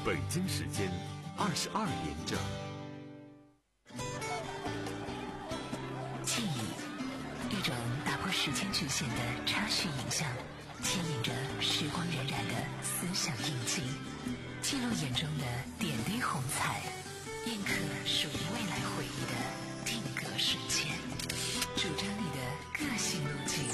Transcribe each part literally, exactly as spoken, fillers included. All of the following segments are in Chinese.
北京时间二十二点整。 记忆，一种打破时间局限的插叙影像，牵引着时光荏苒的思想印记，记录眼中的点滴红彩，印刻属于未来回忆的定格瞬间，主张你的个性路径。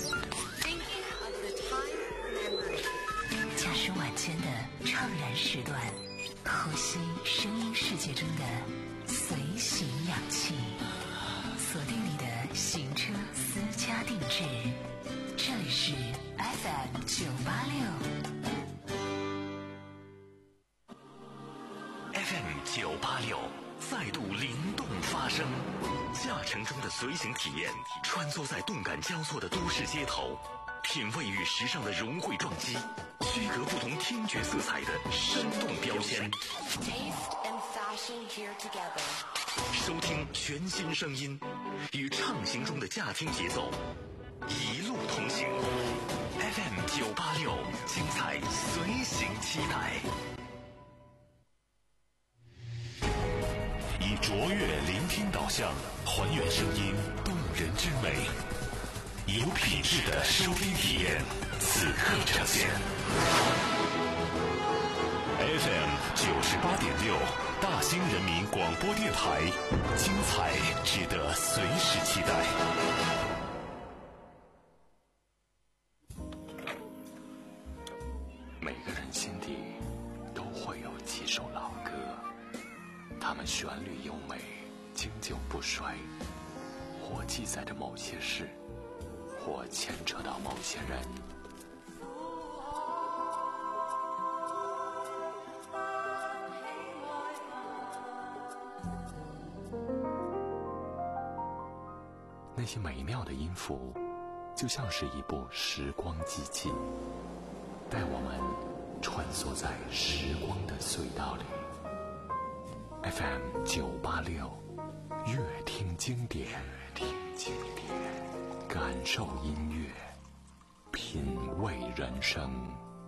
驾驶晚间的怅然时段，呼吸声音世界中的随行氧气，锁定你的行车私家定制，这里是 F M 九八六 F M 九八六再度灵动发声，驾乘中的随行体验，穿梭在动感交错的都市街头，品味与时尚的融汇撞击，区隔不同听觉色彩的生动标签。收听全新声音，与畅行中的驾听节奏一路同行。F M 九八六，精彩随行期待。以卓越聆听导向，还原声音动人之美，有品质的收听体验，此刻呈现。F M 九十八点六，大兴人民广播电台，精彩值得随时期待。每个人心底都会有几首老歌，它们旋律优美，经久不衰，或记载着某些事，或牵扯到某些人。那些美妙的音符，就像是一部时光机器，带我们穿梭在时光的隧道里。F M 九八六，乐听经典，乐听经典，感受音乐，品味人生。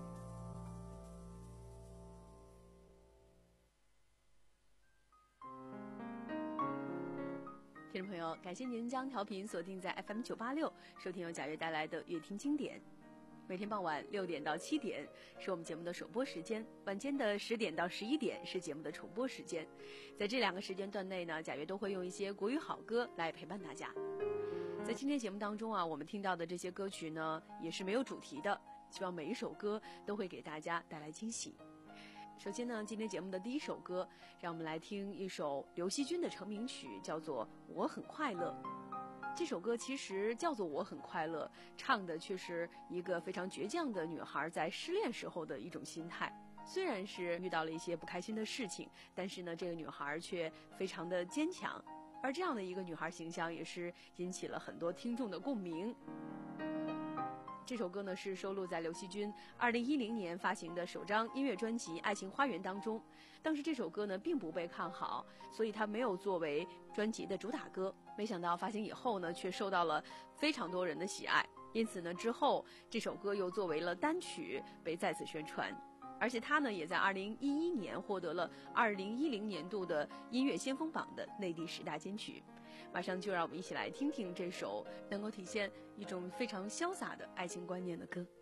听众朋友，感谢您将调频锁定在 F M 九八六，收听由贾悦带来的乐听经典。每天傍晚六点到七点是我们节目的首播时间，晚间的十点到十一点是节目的重播时间。在这两个时间段内呢，贾悦都会用一些国语好歌来陪伴大家。在今天节目当中啊，我们听到的这些歌曲呢，也是没有主题的，希望每一首歌都会给大家带来惊喜。首先呢，今天节目的第一首歌，让我们来听一首刘惜君的成名曲，叫做《我很快乐》。这首歌其实叫做《我很快乐》，唱的却是一个非常倔强的女孩在失恋时候的一种心态。虽然是遇到了一些不开心的事情，但是呢，这个女孩却非常的坚强。而这样的一个女孩形象，也是引起了很多听众的共鸣。这首歌呢是收录在刘惜君二零一零年发行的首张音乐专辑《爱情花园》当中。当时这首歌呢并不被看好，所以它没有作为专辑的主打歌。没想到发行以后呢，却受到了非常多人的喜爱。因此呢，之后这首歌又作为了单曲被再次宣传。而且它呢也在二零一一年获得了二零一零年度的音乐先锋榜的内地十大金曲。马上就让我们一起来听听这首能够体现一种非常潇洒的爱情观念的歌。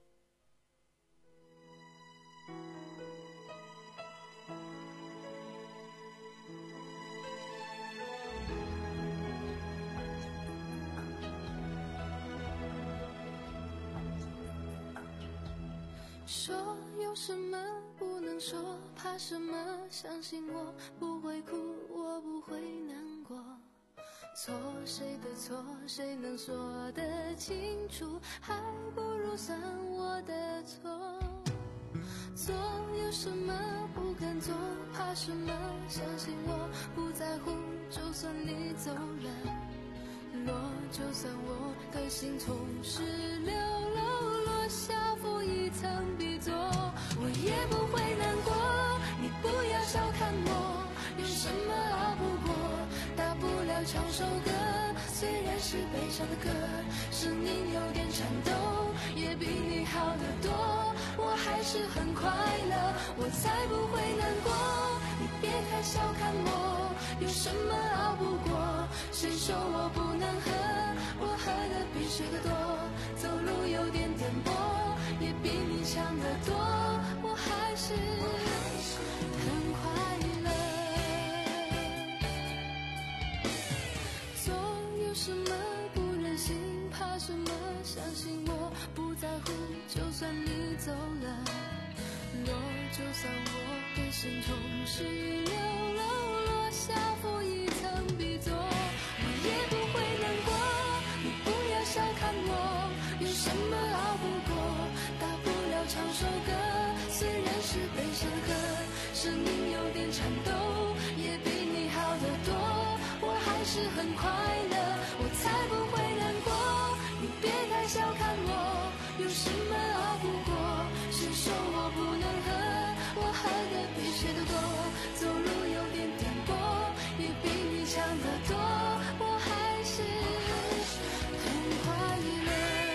说有什么不能说，怕什么，相信我不会哭，我不会难过。错谁的错，谁能说得清楚，还不如算我的错。做有什么不敢做，怕什么，相信我不在乎，就算你走了，落就算我的心从十六楼落下负一层笔座，我也不会难过。你不要小看我，有什么熬不过，大不了唱首歌，虽然是悲伤的歌，声音有点颤抖，也比你好得多。我还是很快乐，我才不会难小看我，有什么熬不过？谁说我不能喝？我喝的比谁的多，走路有点颠簸，也比你强得多，我还是很快乐。总有什么不忍心，怕什么，相信我不在乎，就算你走了，落就算我给心从十六楼落下，负一层笔座，我也不会难过。你不要小看我，有什么熬不过？大不了唱首歌，虽然是悲伤的歌，声音有点颤抖，也比你好得多，我还是很快乐，我才不会难过。你别太小看我，有什么熬不过？谁说我不能喝？我喝的比谁都多，走路有点颠簸，也比你强得多，我还是很快乐。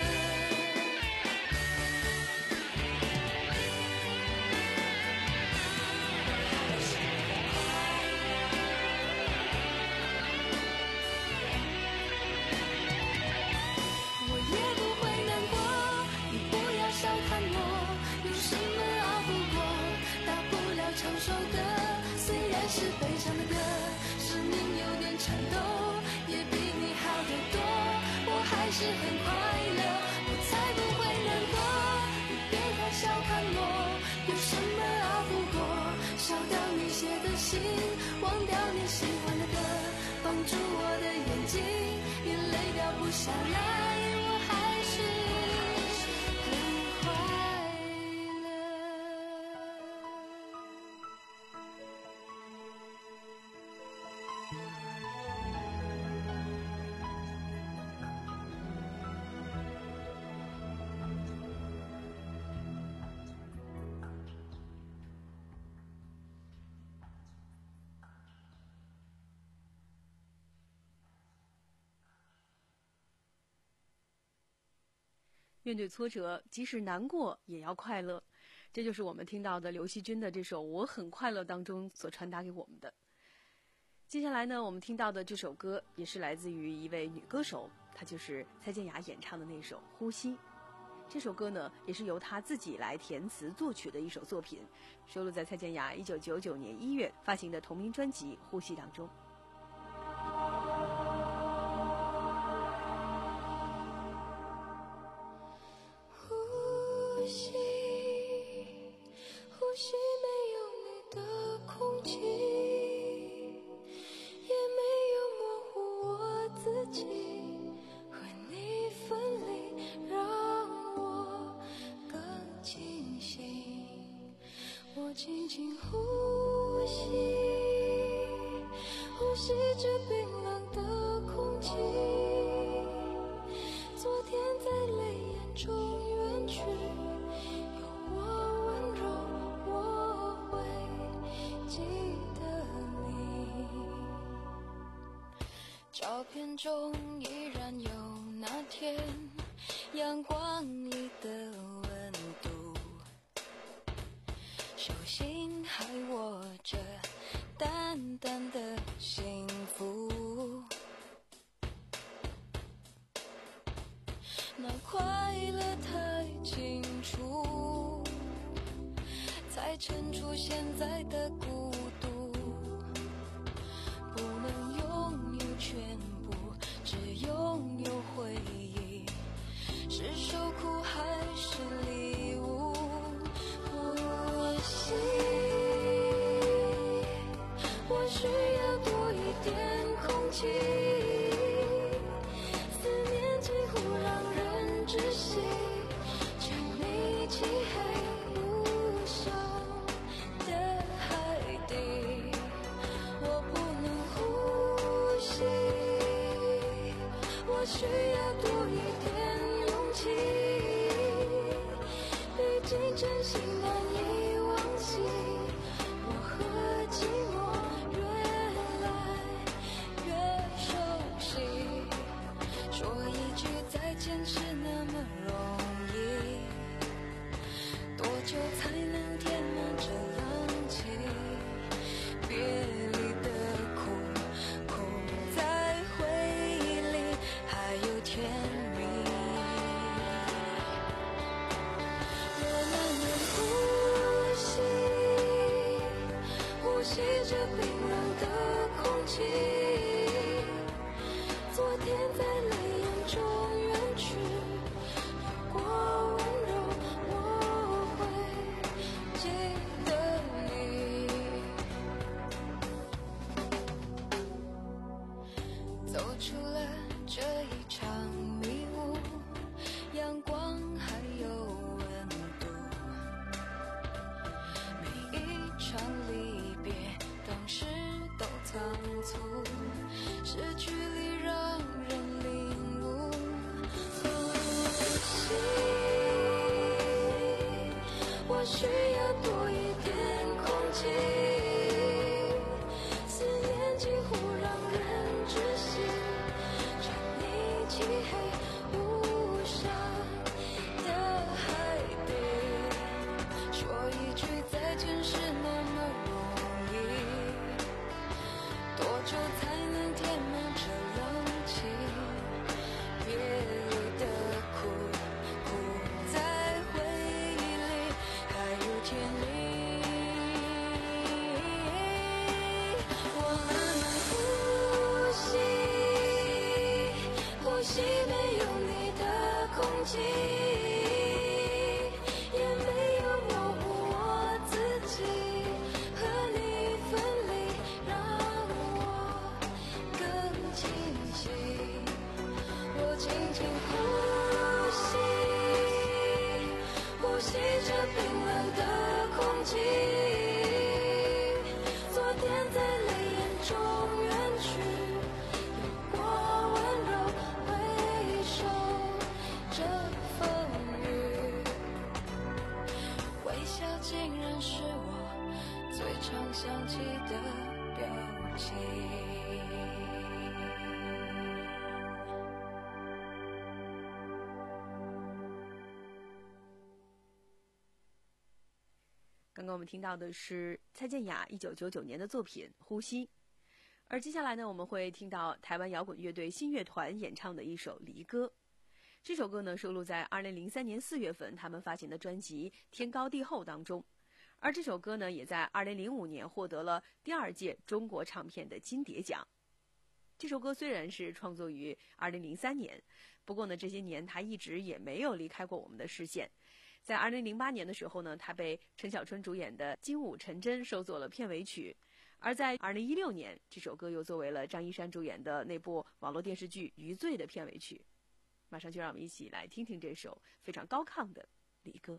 我也不会难过，你不要小看我，有什么熬不过？大不了唱首歌，虽然是悲伤的歌，声音有点颤抖，也比你好得多，我还是很快乐，我才不会难过。你别太小看我，有什么熬不过？烧掉你写的信，忘掉你喜欢的歌，绑住我的眼睛，眼泪掉不下来，我还是很快乐。 面对挫折，即使难过也要快乐，这就是我们听到的刘惜君的这首《我很快乐》当中所传达给我们的。接下来呢，我们听到的这首歌也是来自于一位女歌手，她就是蔡健雅演唱的那首《呼吸》。这首歌呢，也是由她自己来填词作曲的一首作品，收录在蔡健雅一九九九年一月发行的同名专辑《呼吸》当中。 呼吸，呼吸，没有你的空气，也没有模糊我自己，和你分离，让我更清醒。我轻轻呼吸，呼吸着冰冷的空气，昨天在泪眼中远去，有我温柔，我会记得你。照片中依然有那天阳光里的温度，手心还握着淡淡的幸福，那快乐太清楚，才衬出现在的孤独，不能拥有全部，只拥有回忆，是受苦还是礼物？呼吸，我需要多一点空气，思念几乎让人窒息，沉溺漆黑无声的海底，我不能呼吸，我需要多一点勇气，毕竟真心难以忘记，我和寂寞越来越熟悉，说一句再见是那么容易，多久才能填满这氧气？别着冰冷的空气，昨天在泪眼中远去，如果温柔我会记得你。走出了这一场迷雾，阳光还有温度，每一场离别当时都仓促，失去里让人领悟。呼吸，我需要多一点空气，思念几乎让人窒息，沉溺漆黑无声的海底，说一句再见是那么容易，多久才能填满这冷气？别离的苦，苦在回忆里，还有甜蜜。我慢慢呼吸，呼吸没有你的空气，也没有模糊我自己，和你分离让我更清晰。我轻轻呼吸，呼吸着冰冷的空气，昨天在泪眼中远去，有过温柔回首这风雨，微笑竟然是我最常想起的表情。 刚刚我们听到的是蔡健雅一九九九年的作品《呼吸》，而接下来呢，我们会听到台湾摇滚乐队新乐团演唱的一首《离歌》。这首歌呢，收录在二零零三年四月份他们发行的专辑《天高地厚》当中，而这首歌呢，也在二零零五年获得了第二届中国唱片的金碟奖。这首歌虽然是创作于二零零三年，不过呢，这些年它一直也没有离开过我们的视线。在二零零八年的时候呢，他被陈小春主演的《精武陈真》收作了片尾曲，而在二零一六年，这首歌又作为了张一山主演的那部网络电视剧《余罪》的片尾曲。马上就让我们一起来听听这首非常高亢的《离歌》。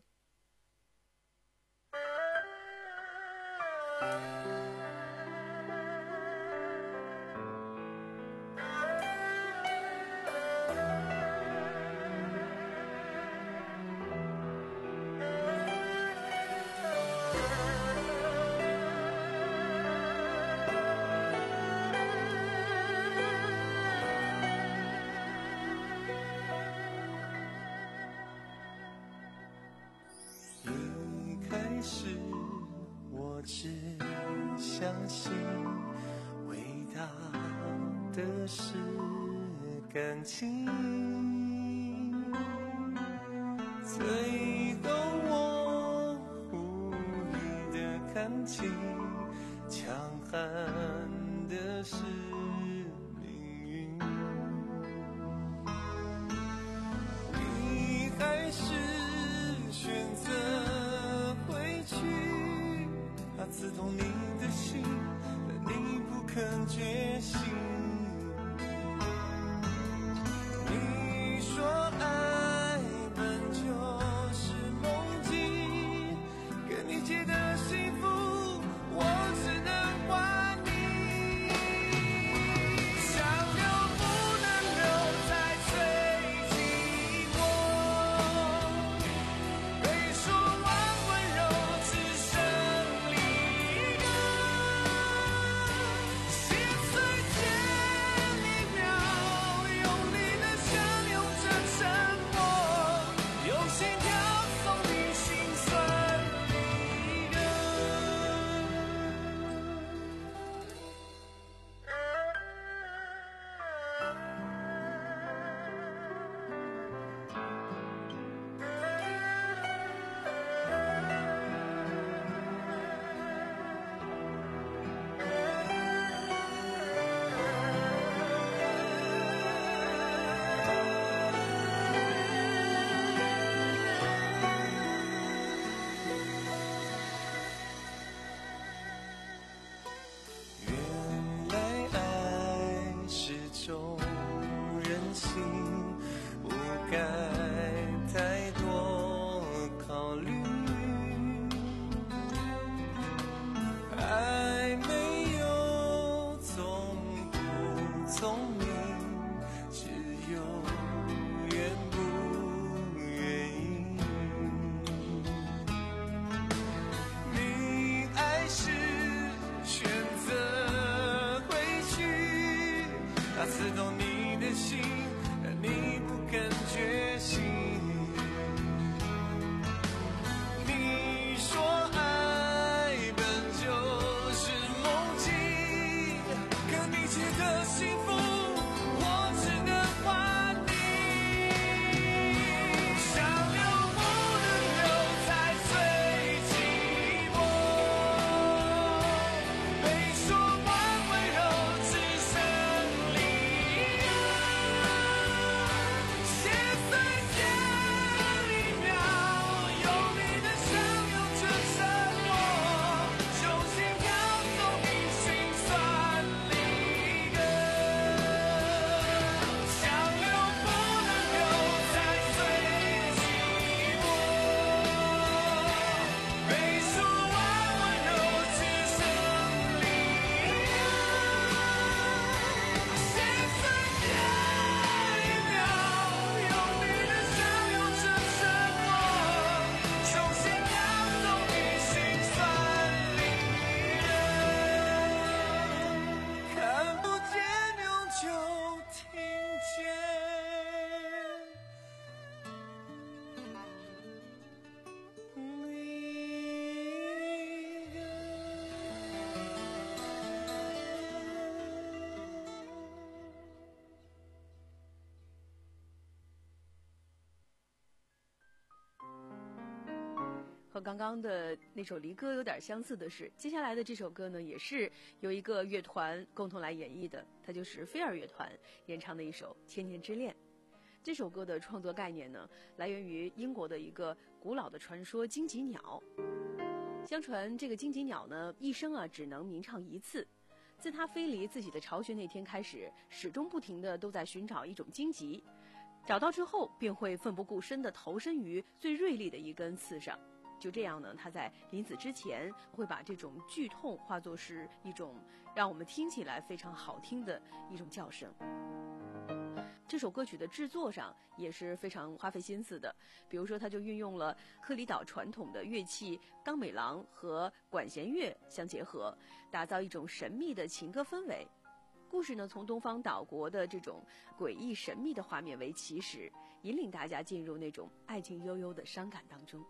是我只相信伟大的是感情，最后我无力的看清，强悍的是命运，你还是选择它刺痛你的心，但你不肯觉醒。你说爱本就是梦境，跟你借的幸福，我只能还你。 它刺痛你的心，但你不肯觉醒。你说爱本就是梦境，可比起的幸福，我只能还你。想留不能留，才最寂寞。被说完温柔，只剩离人。现在前一秒，用你的相拥着沉默，手心跳动你心酸离人。想留不能留，才最寂寞。被说完温柔，只剩离人。现在前一秒，用你的相拥着沉默，手心跳动你心酸离人。看不见，永久听见。 和刚刚的那首离歌有点相似的是，接下来的这首歌呢，也是由一个乐团共同来演绎的，它就是飞儿乐团演唱的一首《千年之恋》。这首歌的创作概念呢，来源于英国的一个古老的传说——荆棘鸟。相传这个荆棘鸟呢，一生啊只能鸣唱一次。自它飞离自己的巢穴那天开始，始终不停的都在寻找一种荆棘，找到之后便会奋不顾身地投身于最锐利的一根刺上。就这样呢，他在临死之前会把这种剧痛化作是一种让我们听起来非常好听的一种叫声。这首歌曲的制作上也是非常花费心思的，比如说他就运用了克里岛传统的乐器冈美郎和管弦乐相结合，打造一种神秘的情歌氛围。故事呢，从东方岛国的这种诡异神秘的画面为起始，引领大家进入那种爱情悠悠的伤感当中。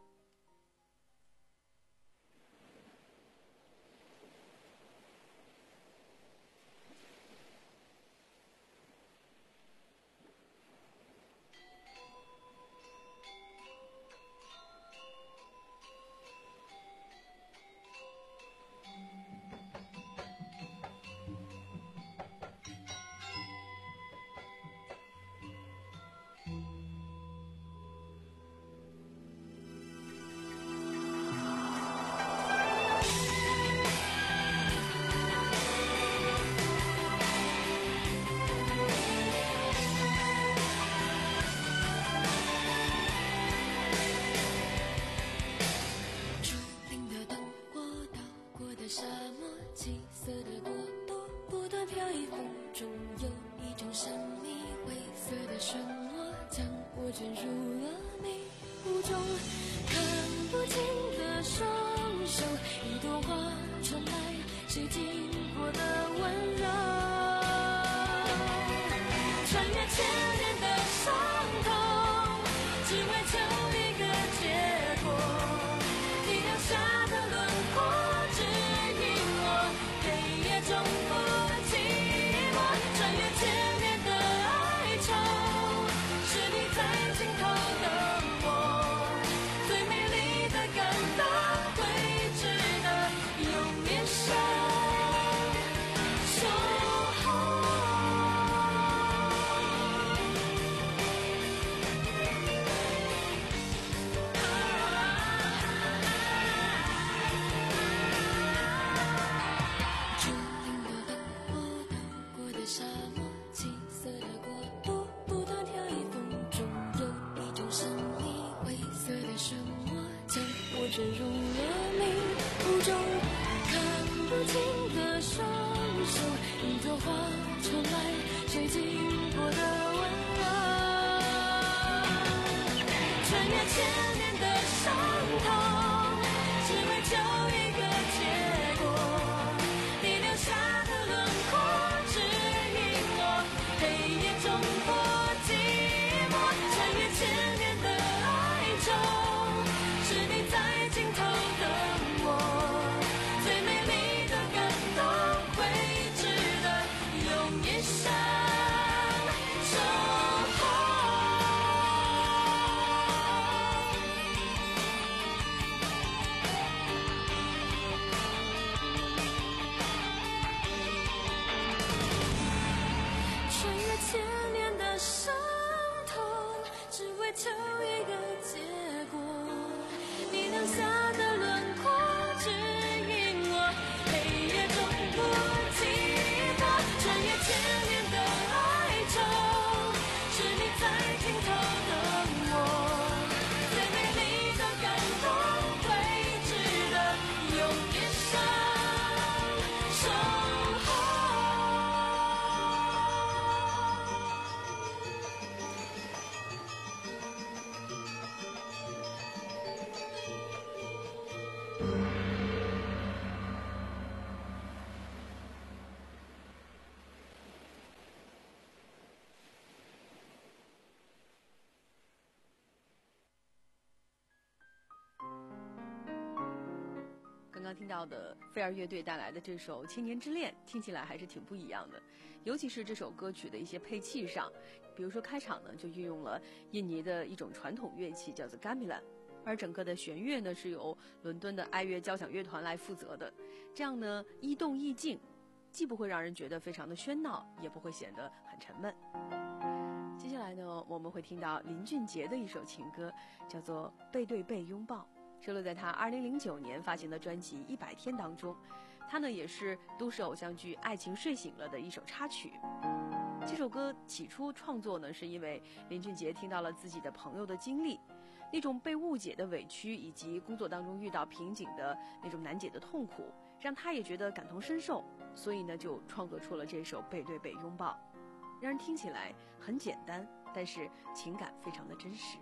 听到的飞儿乐队带来的这首《千年之恋》，听起来还是挺不一样的，尤其是这首歌曲的一些配器上，比如说开场呢就运用了印尼的一种传统乐器叫做 gamelan， 而整个的弦乐呢是由伦敦的爱乐交响乐团来负责的，这样呢一动一静，既不会让人觉得非常的喧闹，也不会显得很沉闷。接下来呢我们会听到林俊杰的一首情歌，叫做《背对背拥抱》，收录在他二零零九年发行的专辑《一百天》当中。它呢也是都市偶像剧《爱情睡醒了》的一首插曲。这首歌起初创作呢是因为林俊杰听到了自己的朋友的经历，那种被误解的委屈，以及工作当中遇到瓶颈的那种难解的痛苦，让他也觉得感同身受，所以呢就创作出了这首《背对背拥抱》，让人听起来很简单，但是情感非常的真实。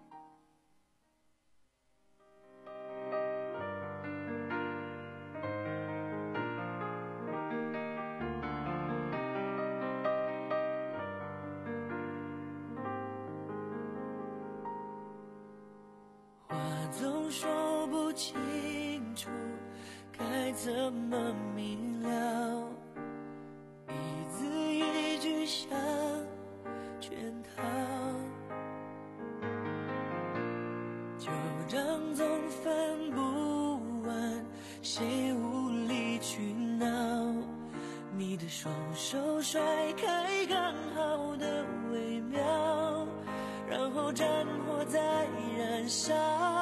总说不清楚该怎么明了，一字一句像圈套，旧账总翻不完，谁无理取闹，你的双手甩开刚好的微妙，然后战火在燃烧，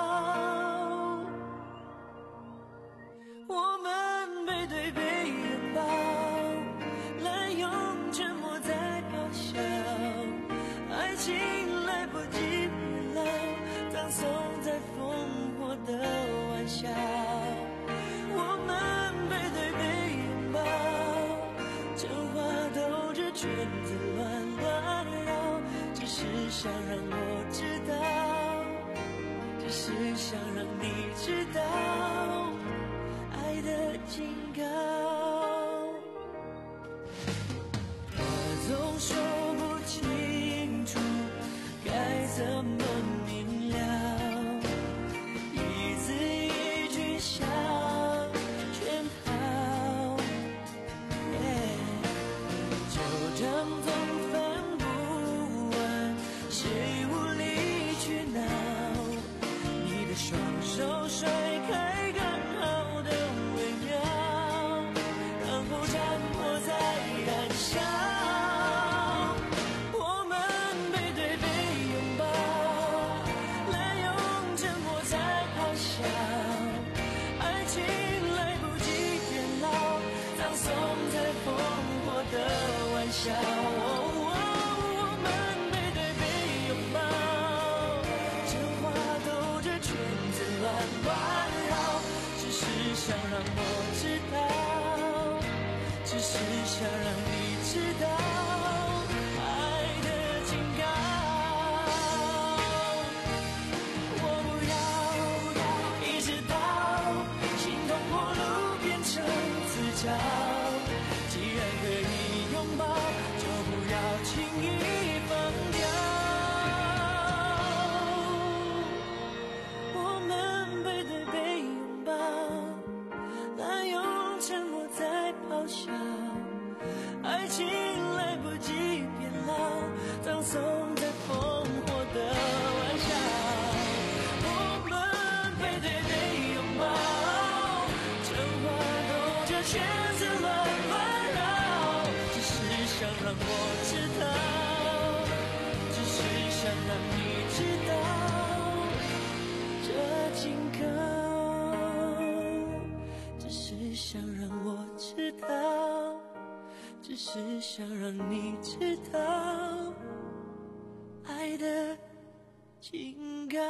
我们背对背拥抱，滥用沉默在咆哮，爱情来不及变老，葬送在烽火的玩笑，我们背对背拥抱，真话兜着圈子乱乱绕，只是想让我知道，只是想让你知道爱的警告。我总说不清楚该怎么明了，一字一句像圈套，旧账总翻不完，谁无理取闹，你的双手甩开刚好的微妙，然后战火在燃烧，我们背对背拥抱，滥用沉默在咆哮，爱情来不及变老，葬送在烽火的玩笑，我们背对背拥抱，真话兜着圈子乱乱绕，只是想让我知道，只是想让你知道爱的警告，我不要一直到心痛陌路变成自嘲，既然可以拥抱，就不要轻易放掉，我们背对背拥抱，滥用沉默在咆哮，爱情来不及变老，葬送在烽火的玩笑，我们背对背拥抱，真话兜着圈子乱乱绕，只是想让我知道，只是想让你知道这警告，只是想让我知道，只是想让你知道爱的警告。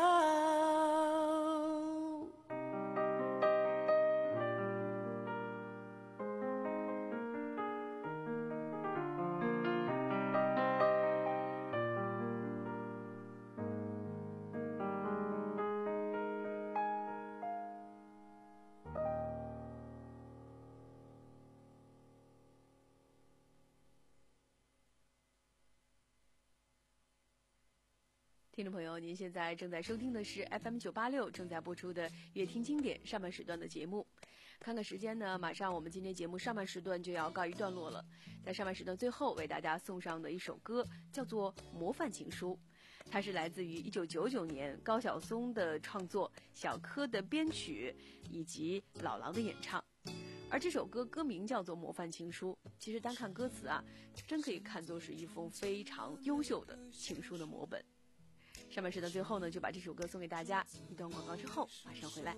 听众朋友，您现在正在收听的是 F M 九八六正在播出的乐听经典上半时段的节目。 看看时间呢，马上我们今天节目上半时段就要告一段落了。在上半时段最后为大家送上的一首歌叫做《模范情书》，它是来自于一九九九年高晓松的创作，小柯的编曲以及老狼的演唱。而这首歌歌名叫做《模范情书》，其实单看歌词啊，真可以看作是一封非常优秀的情书的模本。上半时段最后呢，就把这首歌送给大家。一段广告之后马上回来。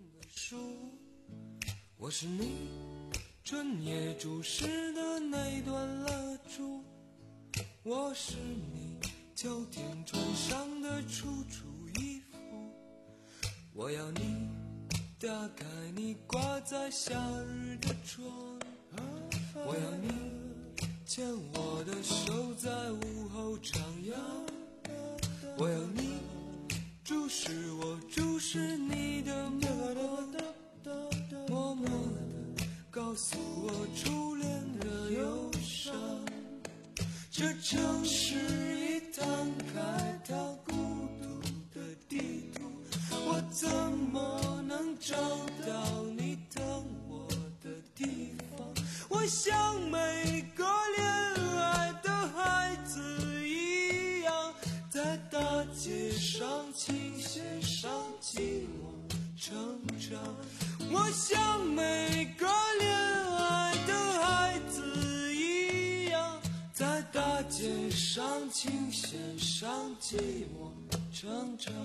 我是你春夜注视的那段蜡烛，我是你秋天穿上的楚楚衣服，我要你打开你挂在夏日的窗，我要你牵我的手在午后徜徉，我要你注视我注视你的目光，默默地告诉我初恋的忧伤。这城市已摊开它孤独的地图，我怎么能找到你等我的地方？我像每个恋爱的孩子一样，在大街上倾斜上寂寞成长。我像每个恋爱的孩子一样，在大街上倾斜上寂寞成长。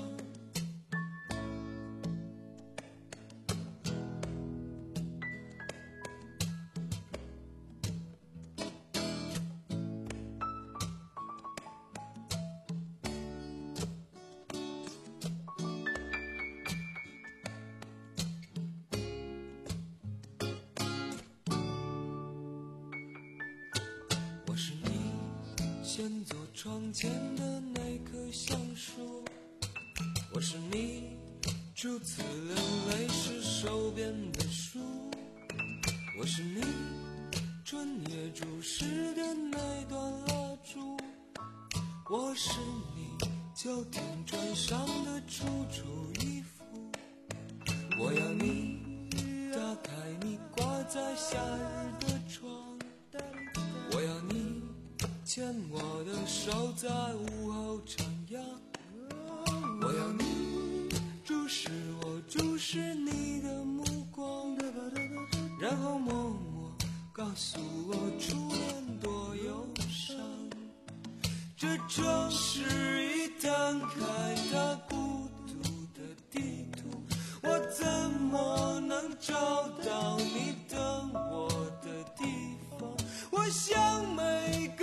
先坐窗前的那棵橡树，我是你初次流泪时手边的书，我是你春夜注视的那段蜡烛，我是你秋天穿上的楚楚衣服，我要你打开你挂在夏日的窗，我要你牵我的手在午后徜徉，我要你注视我注视你的目光，然后默默告诉我初恋多忧伤。这城市已摊开它孤独的地图，我怎么能找到你等我的地方？我像每个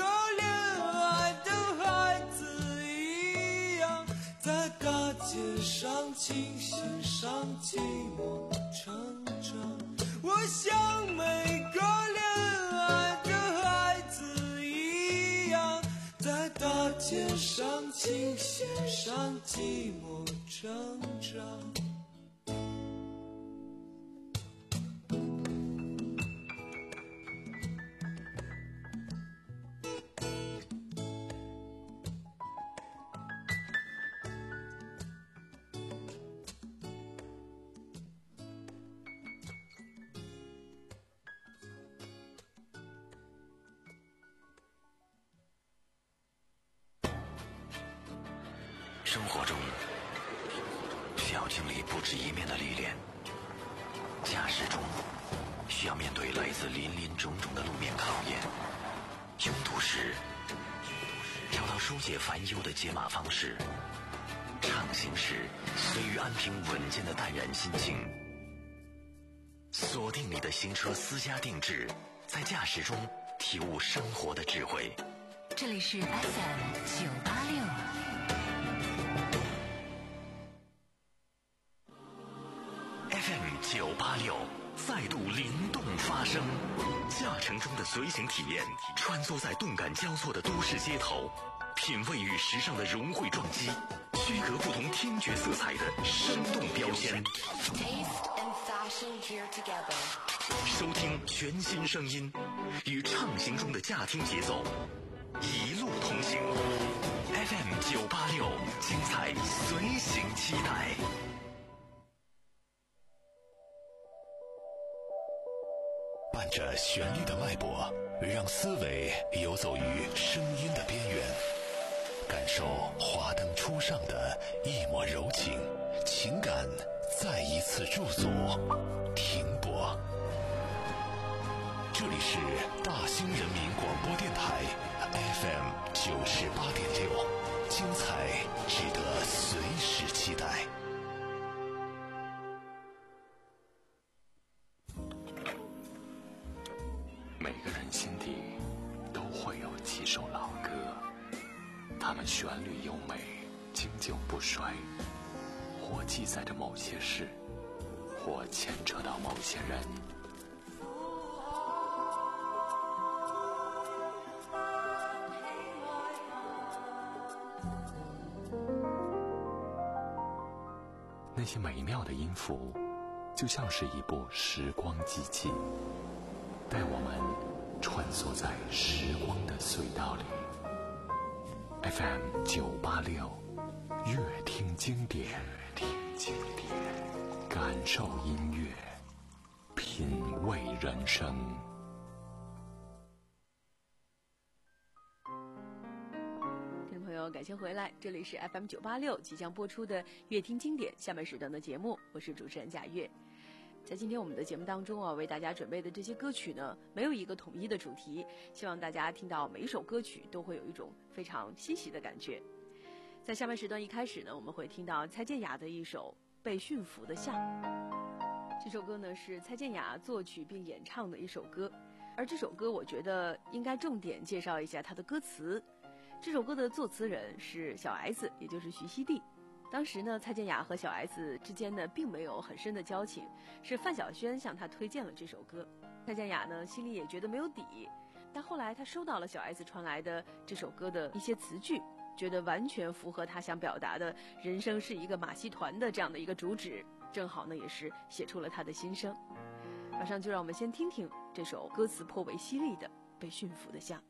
街上倾斜上寂寞成长，我像每个恋爱的孩子一样，在大街上倾斜上寂寞成长。 生活中需要经历不止一面的历练，驾驶中需要面对来自林林种种的路面考验，拥堵时找到疏解烦忧的解码方式，畅行时随遇安平稳健的淡然心情。锁定你的行车私家定制，在驾驶中体悟生活的智慧。 这里是 F M 九八六。 F M 九八六再度灵动发声，驾乘中的随行体验，穿梭在动感交错的都市街头，品味与时尚的融汇撞击，区隔不同听觉色彩的生动标签。收听全新声音，与畅行中的驾听节奏一路同行。F M 九八六，精彩随行期待。 伴着旋律的脉搏，让思维游走于声音的边缘，感受华灯初上的一抹柔情，情感再一次驻足停泊。这里是大兴人民广播电台 F M 九十八点六，精彩值得随时期待。 每个人心底都会有几首老歌，它们旋律优美，经久不衰，或记载着某些事，或牵扯到某些人。那些美妙的音符，就像是一部时光机器，带我们穿梭在时光的隧道里。F M 九八六，乐听经典，听经典，感受音乐，品味人生。 听众朋友，感谢回来，这里是 F M 九八六即将播出的乐听经典下半时段的节目，我是主持人贾月。在今天我们的节目当中啊，为大家准备的这些歌曲呢，没有一个统一的主题，希望大家听到每一首歌曲都会有一种非常欣喜的感觉。在下半时段一开始呢，我们会听到蔡健雅的一首《被驯服的象》。这首歌呢是蔡健雅作曲并演唱的一首歌，而这首歌我觉得应该重点介绍一下它的歌词。这首歌的作词人是小 S， 也就是徐熙娣。当时呢，蔡健雅和小 S 之间呢并没有很深的交情，是范晓萱向她推荐了这首歌。蔡健雅呢心里也觉得没有底，但后来她收到了小 S 传来的这首歌的一些词句，觉得完全符合她想表达的人生是一个马戏团的这样的一个主旨，正好呢也是写出了她的心声。马上就让我们先听听这首歌词颇为犀利的《被驯服的象》。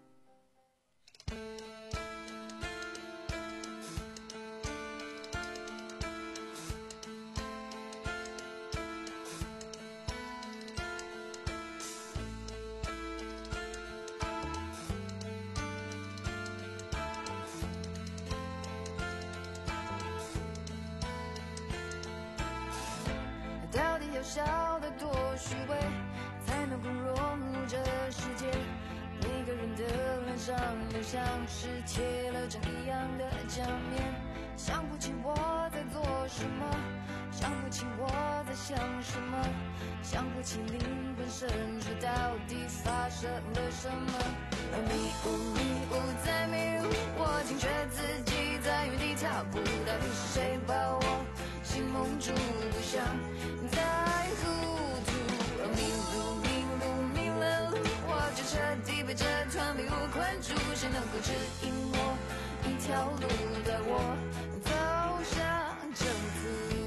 到底要笑得多虚伪，才能够融入这世界？每个人的脸上都像是贴了张一样的假面，想不清我在做什么，想不清我在想什么，想不清灵魂深处到底发生了什么。迷雾迷雾在迷雾，我惊觉自己在原地踏步，到底是谁把我心蒙住，不想再糊涂。迷路迷路迷了路，我就彻底被这团迷雾困住，谁能够指引我一条路，带我走向征服。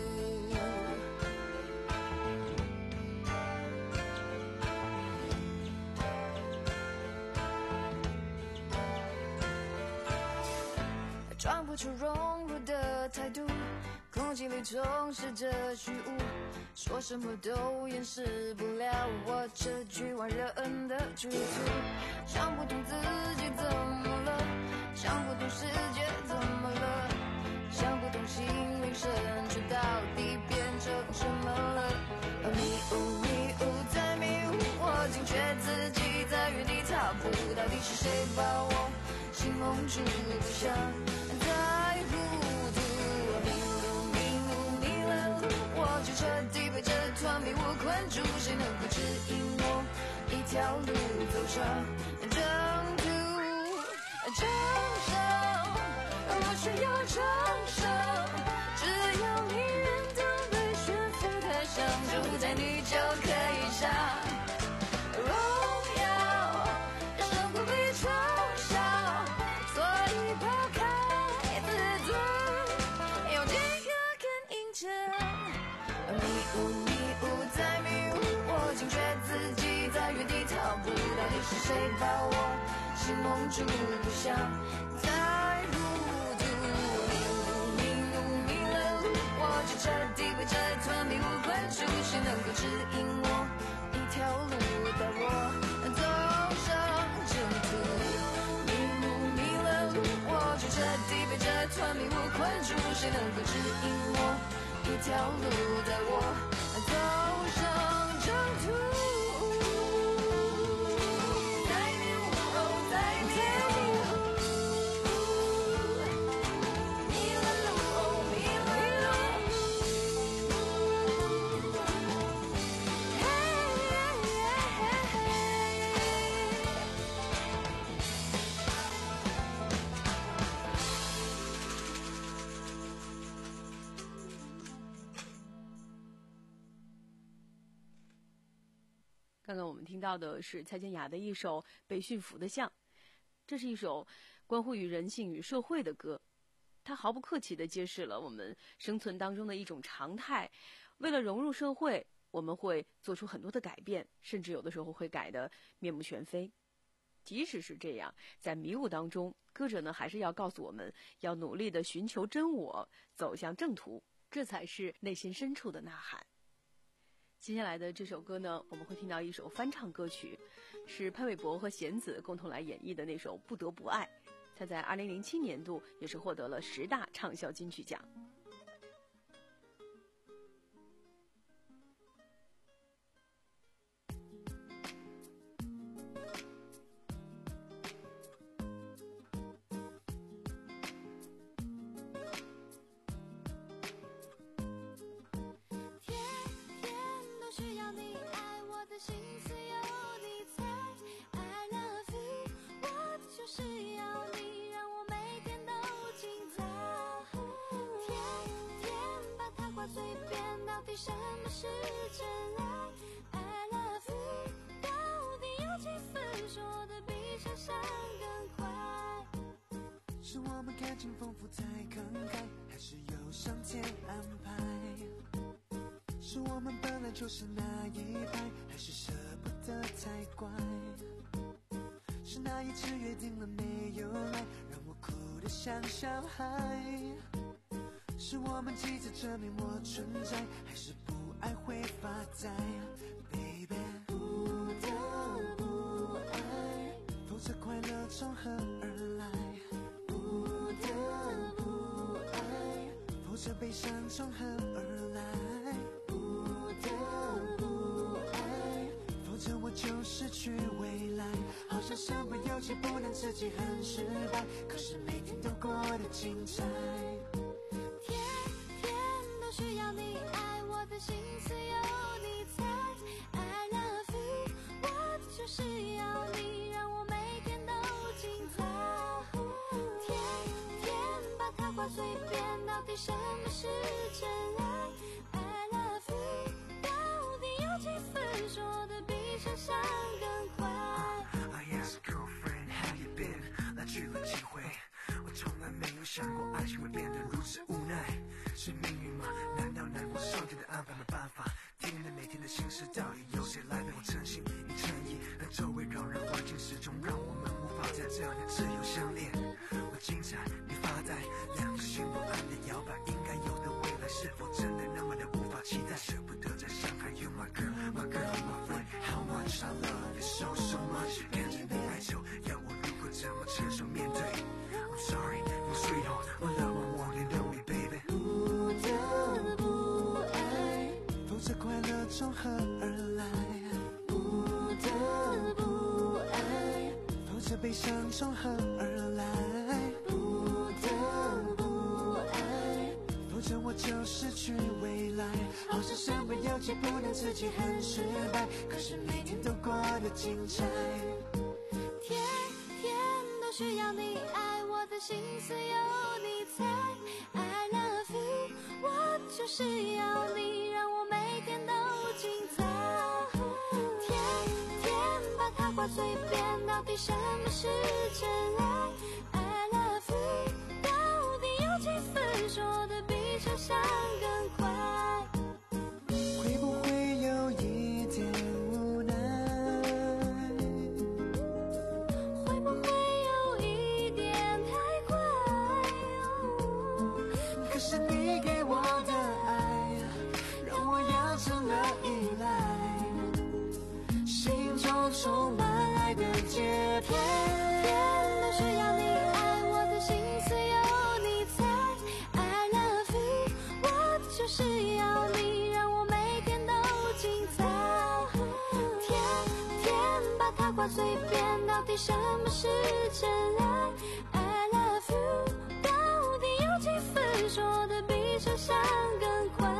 装不出融入的态度，空气里充斥着虚无，说什么都掩饰不了我这局外人的局促。想不通自己怎么了，想不通世界怎么了，想不通心灵深处到底变成什么了。迷雾迷雾在迷雾，我惊觉自己在原地踏步，到底是谁把我心蒙住，不想再糊涂。迷路迷路迷了路，我就彻底被这团迷雾困住，谁能够指引我一条路走上征途？承受，我需要承受，只要你愿当被驯服的象，就在你就可以上荣耀，生活被嘲笑，所以抛开自尊，用尽可更硬撑。迷雾迷雾在迷雾，我惊觉自己在原地踏步，到底是谁把我心蒙住，不想再糊涂。迷路迷路迷了路，我就彻底被这团迷雾困住，谁能够指引我一条路，带我条路带我走上征途。带领我，带领我，迷了路，迷了路。 刚刚我们听到的是蔡健雅的一首《被驯服的象》，这是一首关乎于人性与社会的歌，它毫不客气地揭示了我们生存当中的一种常态。为了融入社会，我们会做出很多的改变，甚至有的时候会改得面目全非。即使是这样，在迷雾当中，歌者呢还是要告诉我们，要努力地寻求真我，走向正途，这才是内心深处的呐喊。接下来的这首歌呢，我们会听到一首翻唱歌曲，是潘玮柏和弦子共同来演绎的那首《不得不爱》，它在二零零七年度也是获得了十大畅销金曲奖。 什么是真爱 I love you 到底有几分说的比想象更快？ 是我们感情丰富才慷慨，还是有上天安排？是我们本来就是那一派，还是舍不得太乖？是那一次约定了没有来，让我哭得像小孩？是我们急着证明我存在，还是不爱会发呆 Baby 不得不爱，否则快乐从何而来？不得不爱，否则悲伤从何而来？不得不爱，否则我就失去未来。好像身不由己，不能自己很失败，可是每天都过得精彩。 需要你爱，我的心思有你猜 I love you 我就是要你，让我每天都精彩。天天把它挂嘴边，到底什么是真爱 I love you 到底有几分说的比想象更快？ I asked girlfriend how you been 来去了几回，我从来没有想过爱情会变得如此无奈。是命运吗？难道难过上天的安排没办法？天天的每天的心事，到底由谁来陪我诚心与诚意？而周围扰人环境始终让我们无法再这样自由相恋。我精彩，你发呆，两个心不安的摇摆，应该有的未来是否真的那么的无法期待？舍不得再伤害 You my girl, my girl, my friend How much I love you so so much 看着你哀愁，要我如何怎么承受面对 I'm sorry, I'm sweet home My love, I want you love me baby 不得不爱， 否则快乐从何而来？ 不得不爱， 否则悲伤从何而来？ 不得不爱， 否则我就失去未来。好像身不由己，不能自己很失败，可是每天都过得精彩。 天天都需要你爱，我的心思有你猜 I love you 我就是要你，让我每天都精彩。天天把它挂嘴边，到底什么是真爱 I love you 到底有几分说的比想象更快？ 会不会有一点无奈？ 会不会有一点太快？ 可是你给我的爱，让我养成了依赖，心中充满爱的节拍。 天天都需要你爱，我的心思有你猜 I love you 我就是要他挂嘴边，到底什么是真爱 ？I love you， 到底有几分说的比想象更快？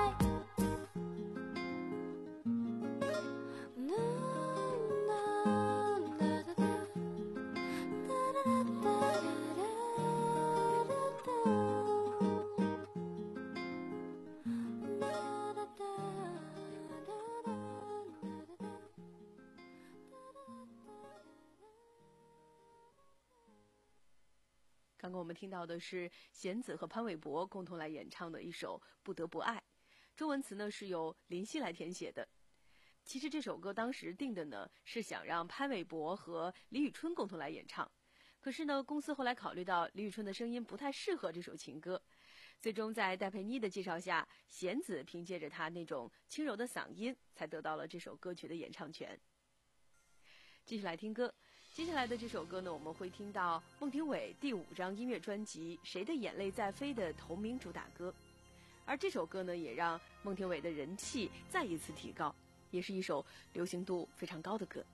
刚刚我们听到的是弦子和潘玮柏共同来演唱的一首《不得不爱》，中文词呢是由林夕来填写的。其实这首歌当时定的呢是想让潘玮柏和李宇春共同来演唱，可是呢公司后来考虑到李宇春的声音不太适合这首情歌，最终在戴佩妮的介绍下，弦子凭借着他那种轻柔的嗓音才得到了这首歌曲的演唱权。继续来听歌，接下来的这首歌呢，我们会听到孟庭苇第五张音乐专辑《谁的眼泪在飞》的同名主打歌，而这首歌呢，也让孟庭苇的人气再一次提高，也是一首流行度非常高的歌。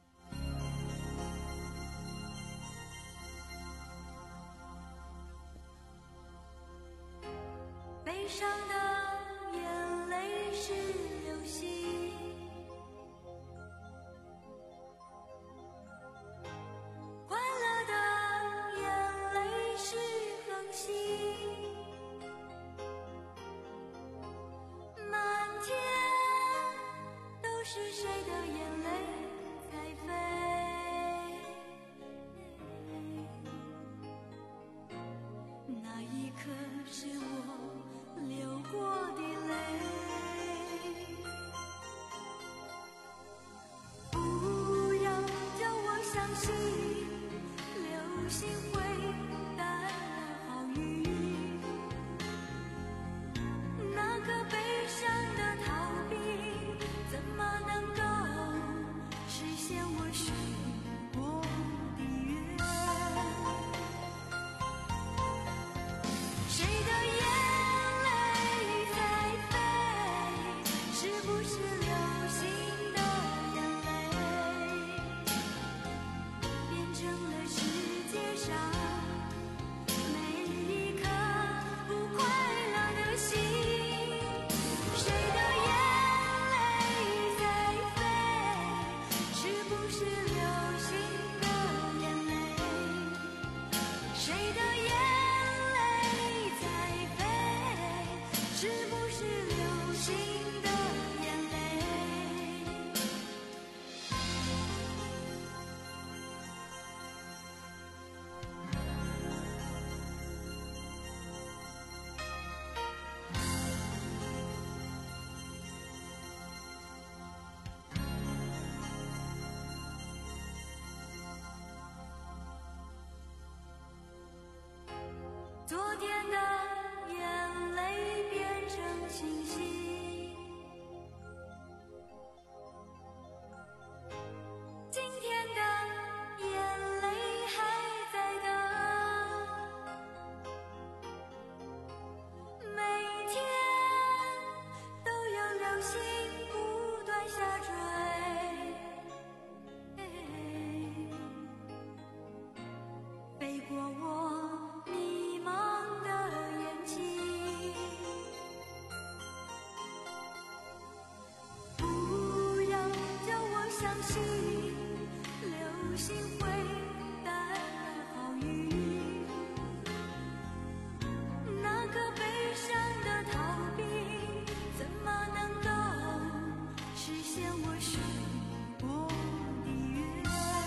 悲伤的眼泪是流星，快乐的眼泪是恒星，满天都是谁的眼泪在飞，那一刻是我流过的泪，不要叫我相信流星会带来好运，那个悲伤的逃避怎么能够实现我许过的愿？谁的眼泪在飞？是不是流星的眼泪，变成了世界上每一颗不快乐的心？谁的眼泪在飞？是不是流星的眼泪？谁的眼泪在飞？是不是流星的眼泪？昨天的眼泪变成星星，今天的眼泪还在等，每天都有流星不断下坠，飞过我迷茫的眼睛，不要叫我相信流星会带来好运，那个悲伤的逃避怎么能够实现我许过的愿？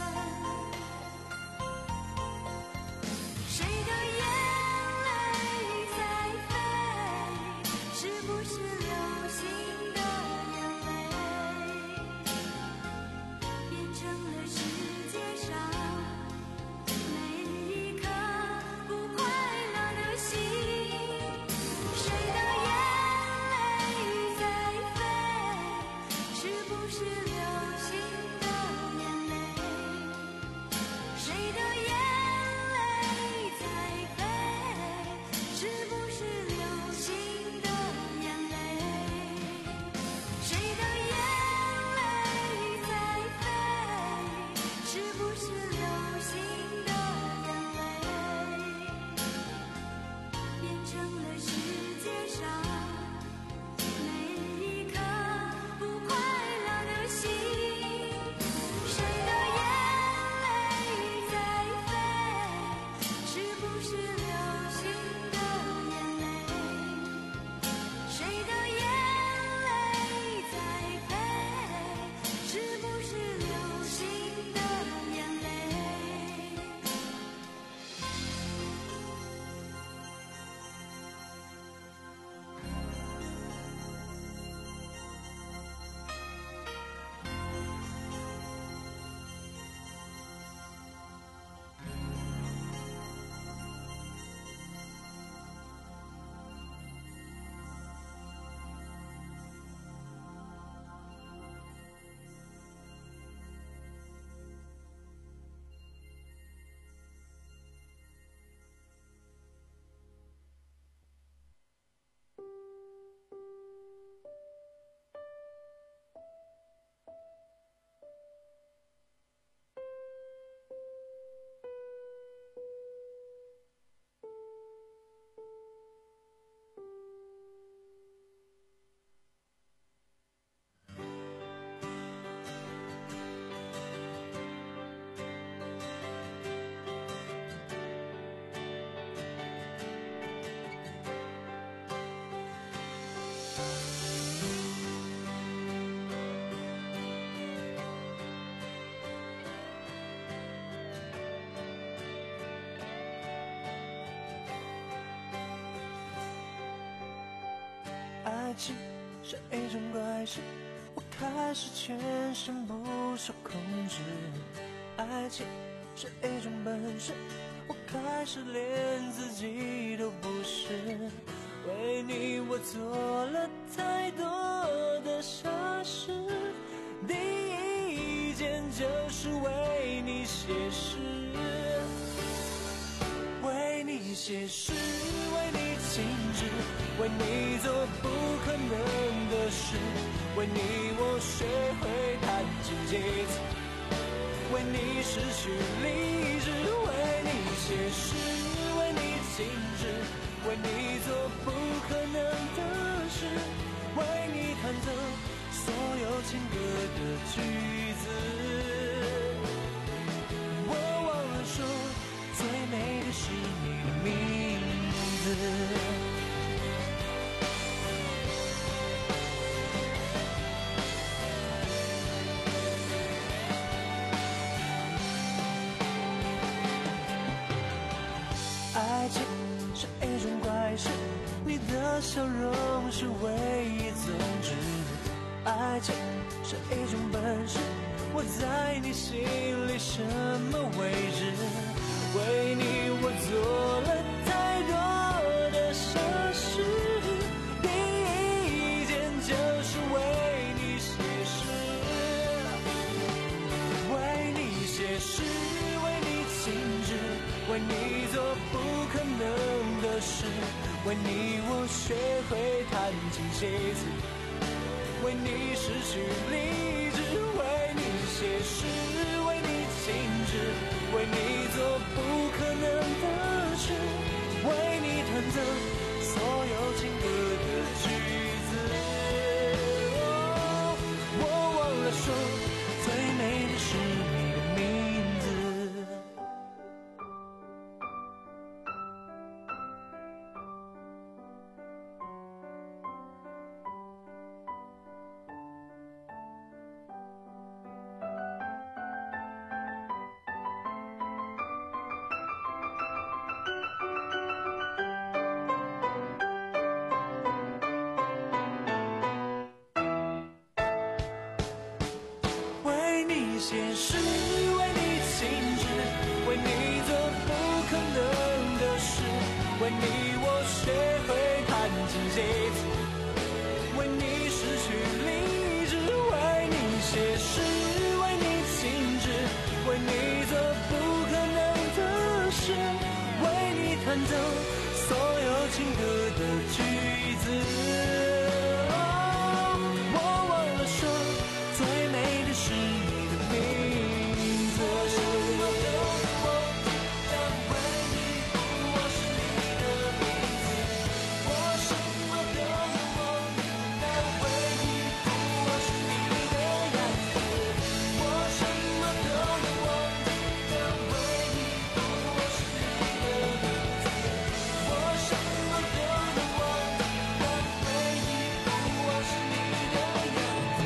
谁的眼泪在飞？是不是流星的眼泪，变成了世界上每一颗不快乐的心？谁的眼泪在飞？是不是流星的眼泪？谁的眼泪在飞？是不是流星的眼泪？谁的眼泪在飞？ 情是一种怪事，我开始全身不受控制。爱情是一种本事，我开始连自己都不是。为你我做了太多的傻事，第一件就是为你写诗，为你写诗，为你静止，为你做不可能的事，为你我学会弹琴几次，为你失去理智，为你写诗，为你静止，为你做不可能的事，为你弹奏所有情歌的句子。我忘了说，最美的是你的名字。爱情是一种怪事，你的笑容是唯一宗旨。爱情是一种本事，我在你心里什么位置？为你我做了太多的傻事，第一件就是为你写诗，为你写诗，为你静止，为你做不可能的事，为你我学会弹琴几次，为你失去理智，为你写诗，为你静止，为你做不可能的事，为你弹奏所有情歌的句子。哦，我忘了说，最美的是你的名字。写诗，为你静止，为你做不可能的事，为你我学会弹琴几次，为你失去理智，为你写诗，为你静止，为你做不可能的事，为你弹奏所有情歌的句子。我忘了说，最美的是你的名字。我什么都忘记，但唯一不忘是你的名字。我什么都忘记，但唯一不忘是你的样子。我什么都忘记，但唯一不忘是你的名字。我什么都忘记，但唯一不忘是你的样子。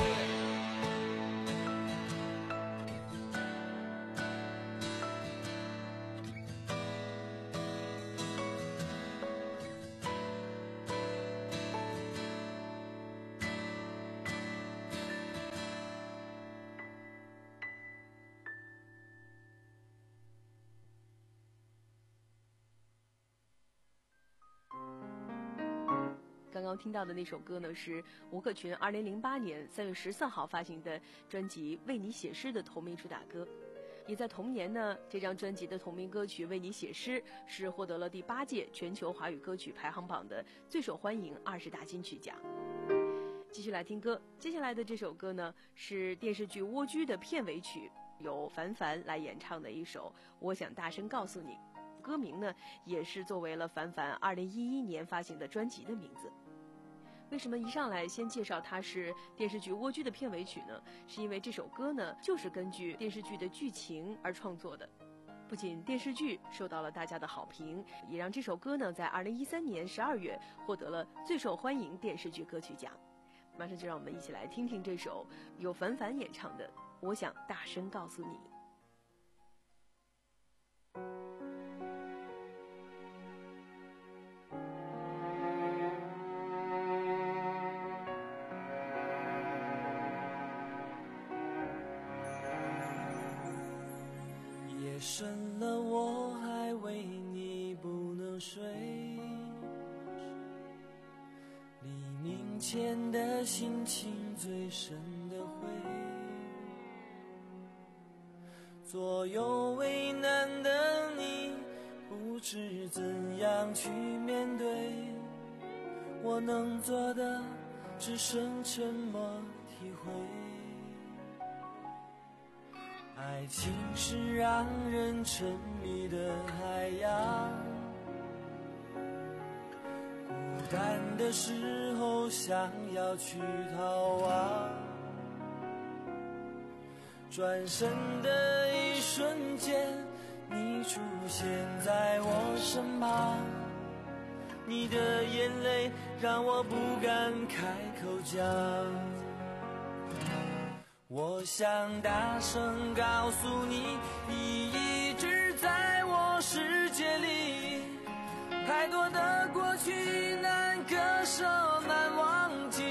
刚刚听到的那首歌呢，是吴克群二零零八年三月十四号发行的专辑《为你写诗》的同名主打歌。也在同年呢，这张专辑的同名歌曲《为你写诗》是获得了第八届全球华语歌曲排行榜的最受欢迎二十大金曲奖。继续来听歌，接下来的这首歌呢，是电视剧《蜗居》的片尾曲，由凡凡来演唱的一首《我想大声告诉你》。歌名呢，也是作为了凡凡二零一一年发行的专辑的名字。为什么一上来先介绍它是电视剧《蜗居》的片尾曲呢？是因为这首歌呢，就是根据电视剧的剧情而创作的。不仅电视剧受到了大家的好评，也让这首歌呢，在二零一三年十二月获得了最受欢迎电视剧歌曲奖。马上就让我们一起来听听这首由凡凡演唱的《我想大声告诉你》。 夜深了，我还为你不能睡，黎明前的心情最深的灰，左右为难的你不知怎样去面对，我能做的只剩沉默体会。爱情是让人沉迷的海洋，孤单的时候想要去逃亡，转身的一瞬间你出现在我身旁，你的眼泪让我不敢开口讲，我想大声告诉你，你一直在我世界里，太多的过去难割舍难忘记，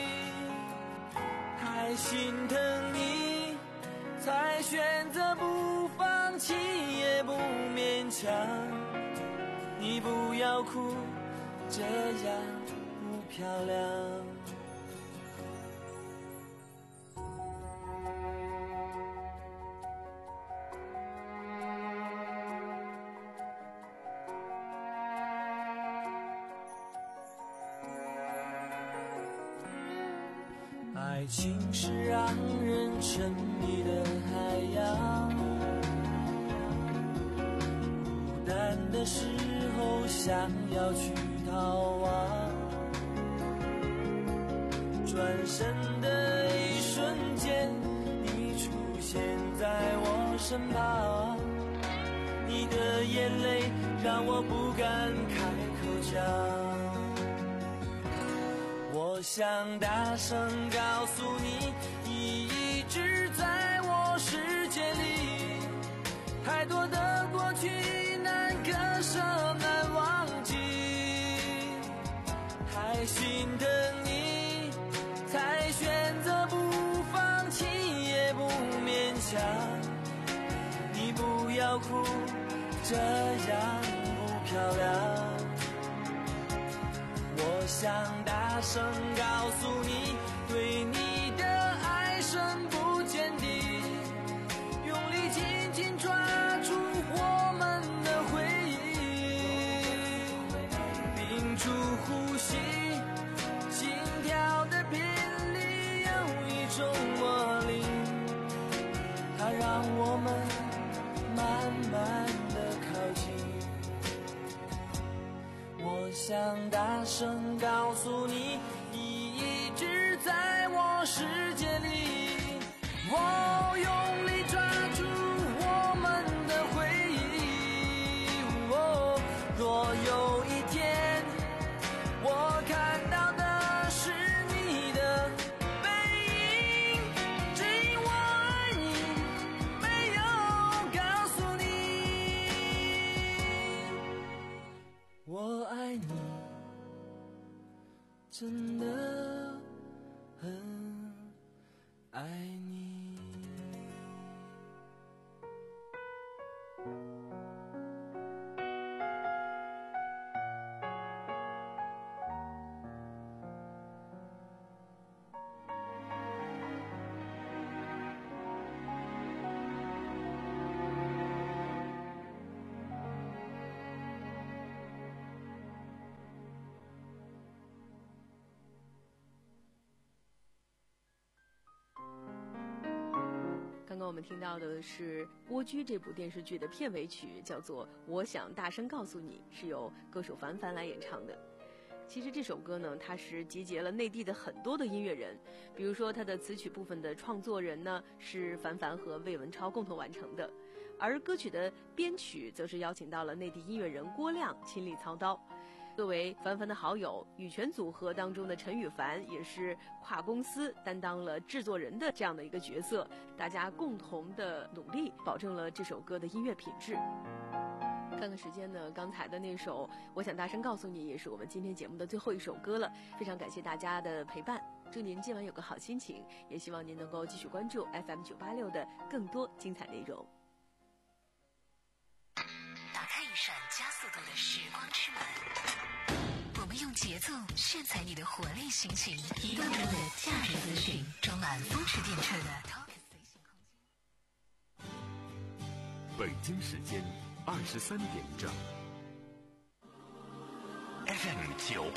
太心疼你才选择不放弃也不勉强，你不要哭，这样不漂亮。爱情是让人沉迷的海洋，孤单的时候想要去逃亡，转身的一瞬间你出现在我身旁，你的眼泪让我不敢开口讲，我想大声告诉你，你一直在我世界里，太多的过去难割舍难忘记，太心疼你才选择不放弃也不勉强，你不要哭，这样不漂亮，我想大声告诉你，对你的爱深不见底，用力紧紧抓住我们的回忆，屏住呼吸，心跳的频率有一种魔力，它让我们慢慢的靠近，我想大声告诉你，你一直在我世界里，我用力抓住我们的回忆，哦，若有一天我看到的是你的背影，只因我爱你没有告诉你，我爱你真的很爱你。 刚刚我们听到的是《蜗居》这部电视剧的片尾曲，叫做《我想大声告诉你》，是由歌手凡凡来演唱的。其实这首歌呢，它是集结了内地的很多的音乐人，比如说它的词曲部分的创作人呢是凡凡和魏文超共同完成的，而歌曲的编曲则是邀请到了内地音乐人郭亮亲力操刀。作为凡凡的好友，羽泉组合当中的陈羽凡也是跨公司担当了制作人的这样的一个角色，大家共同的努力，保证了这首歌的音乐品质。看看时间呢，刚才的那首《我想大声告诉你》也是我们今天节目的最后一首歌了，非常感谢大家的陪伴，祝您今晚有个好心情，也希望您能够继续关注 F M 九八六的更多精彩内容。 闪加速度的时光之门，我们用节奏炫彩你的活力心情，移动中的价值资讯，装满风驰电掣的 Talk 随性空间。 北京时间二十三点整。 F M 九